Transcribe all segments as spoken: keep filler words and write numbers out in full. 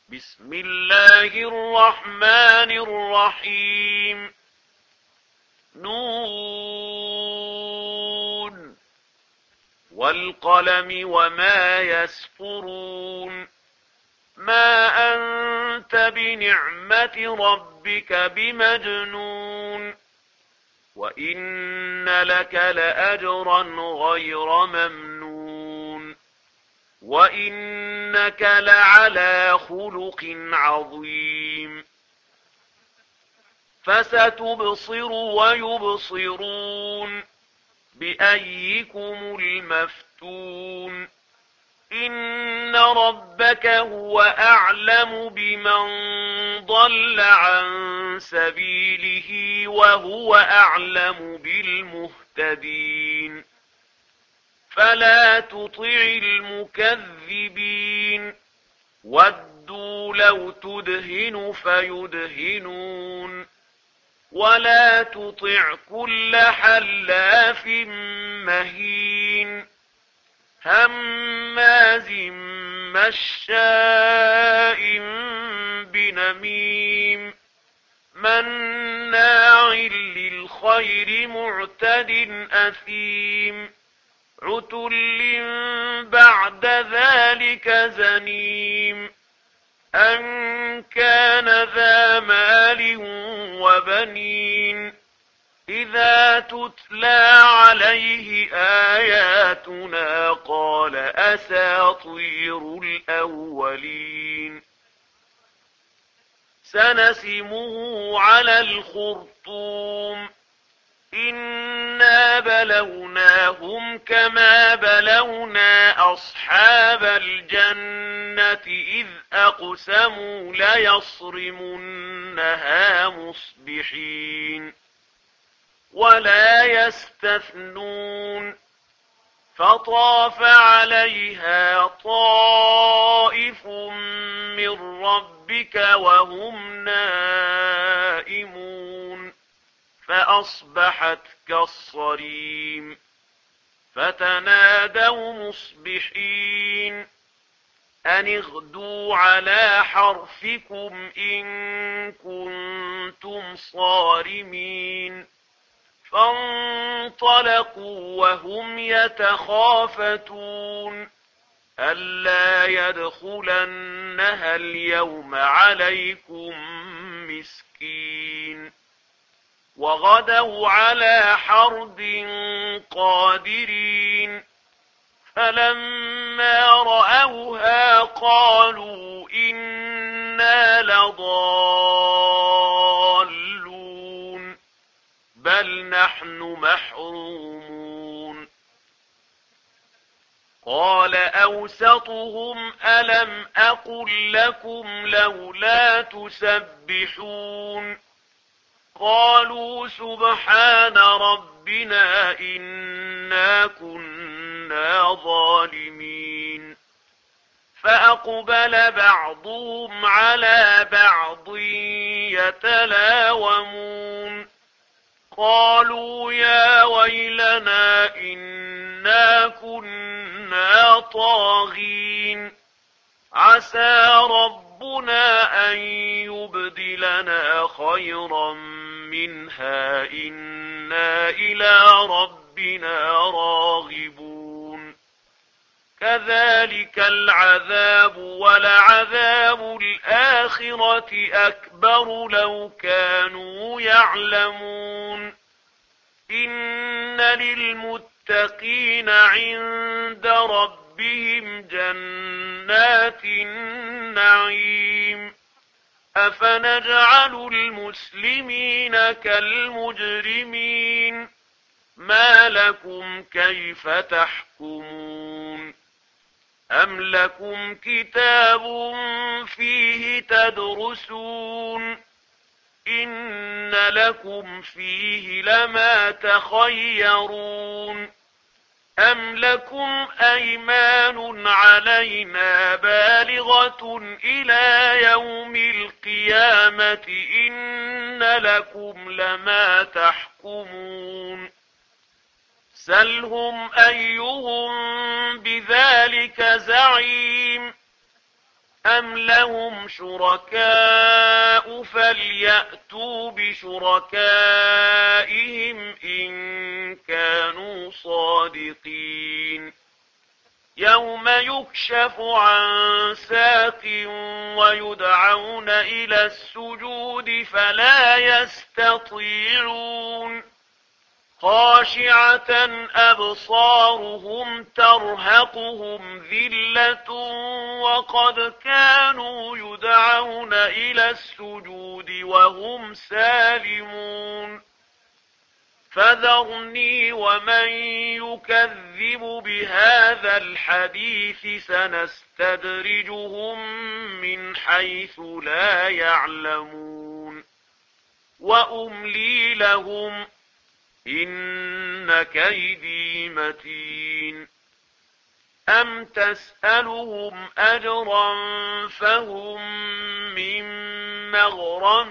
بسم الله الرحمن الرحيم. نون والقلم وما يسطرون. ما أنت بنعمة ربك بمجنون. وإن لك لأجرا غير ممنون. وإنك لعلى خلق عظيم. فستبصر ويبصرون بأيكم المفتون. إن ربك هو أعلم بمن ضل عن سبيله وهو أعلم بالمهتدين. فلا تطع المكذبين. ودوا لو تدهن فيدهنون. ولا تطع كل حلاف مهين هماز مشاء بنميم مناع للخير معتد أثيم عتل بعد ذلك زنيم أن كان ذا مال وبنين إذا تتلى عليه آياتنا قال أساطير الأولين. سنسمه على الخرطوم. إنا بلوناهم كما بلونا أصحاب الجنة إذ أقسموا ليصرمنها مصبحين ولا يستثنون. فطاف عليها طائف من ربك وهم نائمون فأصبحت كالصريم. فتنادوا مصبحين أن اغدوا على حرثكم إن كنتم صارمين. فانطلقوا وهم يتخافتون ألا يدخلنها اليوم عليكم مسكين. وغدوا على حرد قادرين. فلما رأوها قالوا إنا لضالون بل نحن محرومون. قال أوسطهم ألم أقل لكم لولا تسبحون قالوا سبحان ربنا إنا كنا ظالمين. فأقبل بعضهم على بعض يتلاومون قالوا يا ويلنا إنا كنا طاغين عسى ربنا أن يبدلنا خيرا منها إنا إلى ربنا راغبون. كذلك العذاب ولعذاب الآخرة أكبر لو كانوا يعلمون. إن للمتقين عند ربهم جنات النعيم. أفنجعل المسلمين كالمجرمين ما لكم كيف تحكمون. أم لكم كتاب فيه تدرسون إن لكم فيه لما تخيرون. أم لكم أيمان علينا بالغة إلى يوم القيامة إن لكم لما تحكمون. سلهم أيهم بذلك زعيم أم لهم شركاء فليأتوا بشركائهم إن كانوا صادقين يوم يكشف عن ساق ويدعون إلى السجود فلا يستطيعون خاشعة أبصارهم ترهقهم ذلة وقد كانوا يدعون إلى السجود وهم سالمون فذرني ومن يكذب بهذا الحديث سنستدرجهم من حيث لا يعلمون وأملي لهم إن كيدي متين أم تسألهم أجرا فهم من مغرم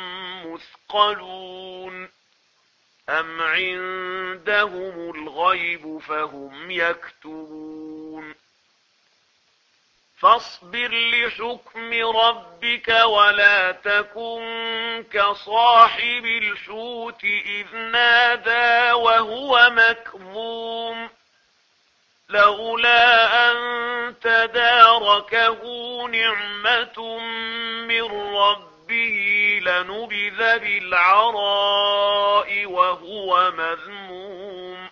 مثقلون أم عندهم الغيب فهم يكتبون فاصبر لحكم ربك ولا تكن كصاحب الحوت إذ نادى وهو مكظوم لولا أن تداركه نعمة من ربه لنبذ بالعراء وهو مذموم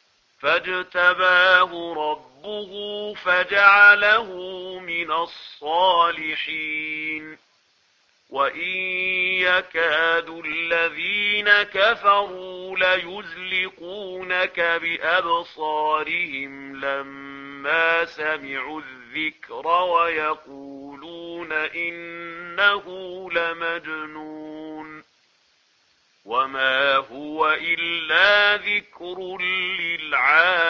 فاجتباه ربه فجعله من الصالحين وإن يكاد الذين كفروا ليزلقونك بأبصارهم لما سمعوا الذكر ويقولون إنه لمجنون وما هو إلا ذكر للعالمين